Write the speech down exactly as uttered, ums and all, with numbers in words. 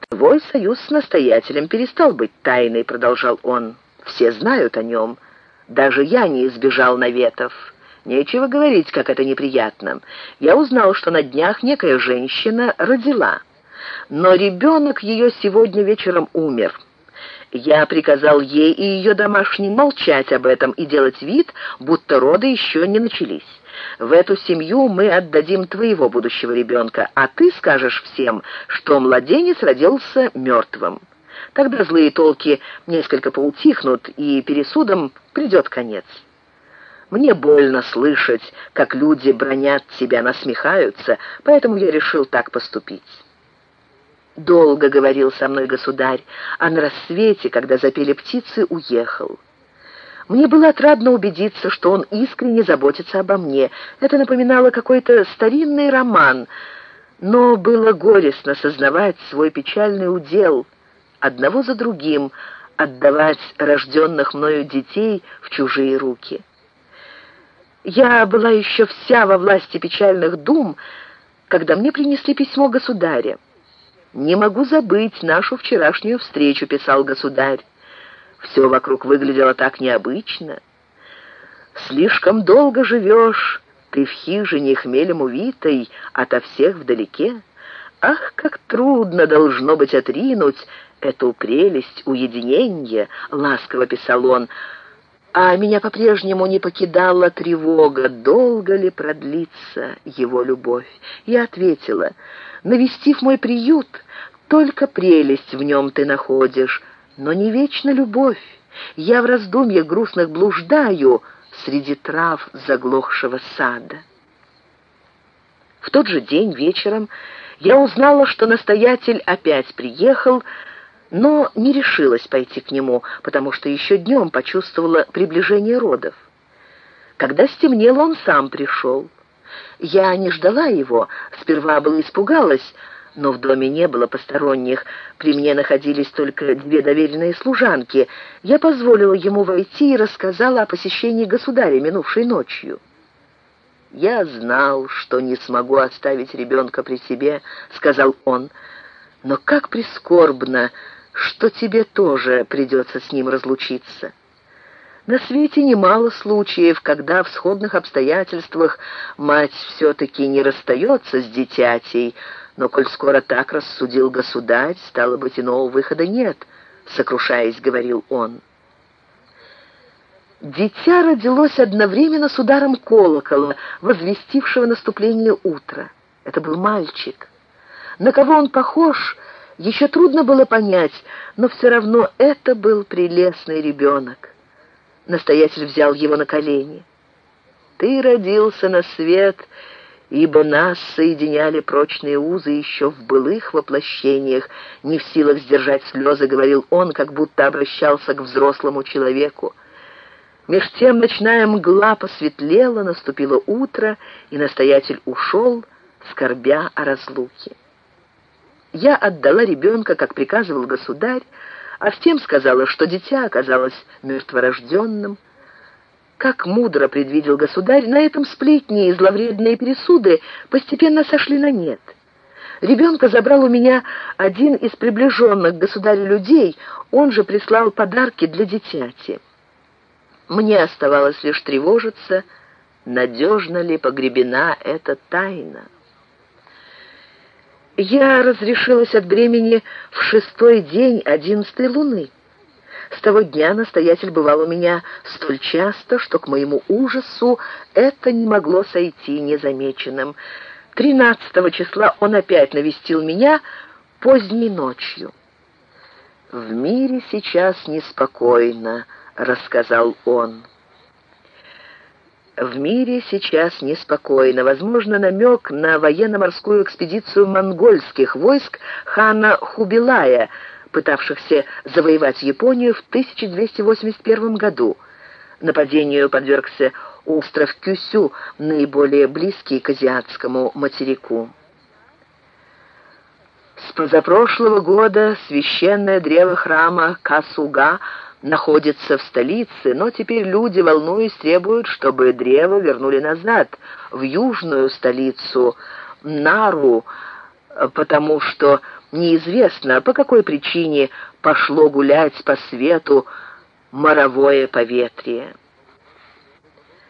Твой союз с настоятелем перестал быть тайной, продолжал он. Все знают о нем. Даже я не избежал наветов. Нечего говорить, как это неприятно. Я узнал, что на днях некая женщина родила, но ребенок ее сегодня вечером умер. Я приказал ей и ее домашним молчать об этом и делать вид, будто роды еще не начались. В эту семью мы отдадим твоего будущего ребенка, а ты скажешь всем, что младенец родился мертвым. Тогда злые толки несколько поутихнут, и пересудам придет конец. Мне больно слышать, как люди бранят тебя, насмехаются, поэтому я решил так поступить. Долго говорил со мной государь, а на рассвете, когда запели птицы, уехал. Мне было отрадно убедиться, что он искренне заботится обо мне. Это напоминало какой-то старинный роман, но было горестно сознавать свой печальный удел, одного за другим отдавать рожденных мною детей в чужие руки. Я была еще вся во власти печальных дум, когда мне принесли письмо государя. «Не могу забыть нашу вчерашнюю встречу», — писал государь. «Все вокруг выглядело так необычно. Слишком долго живешь, ты в хижине хмелем увитой, ото всех вдалеке. Ах, как трудно должно быть отринуть эту прелесть уединения», — ласково писал он. А меня по-прежнему не покидала тревога, долго ли продлится его любовь. Я ответила: навестив мой приют, только прелесть в нем ты находишь, но не вечно любовь. Я в раздумьях грустных блуждаю среди трав заглохшего сада. В тот же день вечером я узнала, что настоятель опять приехал, но не решилась пойти к нему, потому что еще днем почувствовала приближение родов. Когда стемнело, он сам пришел. Я не ждала его, сперва была испугалась, но в доме не было посторонних, при мне находились только две доверенные служанки. Я позволила ему войти и рассказала о посещении государя минувшей ночью. «Я знал, что не смогу оставить ребенка при себе», — сказал он, — «но как прискорбно, что тебе тоже придется с ним разлучиться. На свете немало случаев, когда в сходных обстоятельствах мать все-таки не расстается с дитятей, но коль скоро так рассудил государь, стало быть, иного выхода нет», — сокрушаясь, говорил он. Дитя родилось одновременно с ударом колокола, возвестившего наступление утра. Это был мальчик. На кого он похож, еще трудно было понять, но все равно это был прелестный ребенок. Настоятель взял его на колени. «Ты родился на свет, ибо нас соединяли прочные узы еще в былых воплощениях», — не в силах сдержать слезы, говорил он, как будто обращался к взрослому человеку. Меж тем ночная мгла посветлела, наступило утро, и настоятель ушел, скорбя о разлуке. Я отдала ребенка, как приказывал государь, а всем сказала, что дитя оказалось мертворожденным. Как мудро предвидел государь, на этом сплетни и зловредные пересуды постепенно сошли на нет. Ребенка забрал у меня один из приближенных к государю людей, он же прислал подарки для дитяти. Мне оставалось лишь тревожиться, надежно ли погребена эта тайна. Я разрешилась от бремени в шестой день одиннадцатой луны. С того дня настоятель бывал у меня столь часто, что к моему ужасу это не могло сойти незамеченным. Тринадцатого числа он опять навестил меня поздней ночью. «В мире сейчас неспокойно», — рассказал он. В мире сейчас неспокойно. Возможно, намек на военно-морскую экспедицию монгольских войск хана Хубилая, пытавшихся завоевать Японию в тысяча двести восемьдесят первом году. Нападению подвергся остров Кюсю, наиболее близкий к азиатскому материку. С позапрошлого года священное древо храма Касуга находится в столице, но теперь люди, волнуясь, требуют, чтобы древо вернули назад, в южную столицу Нару, потому что Неизвестно, по какой причине пошло гулять по свету моровое поветрие.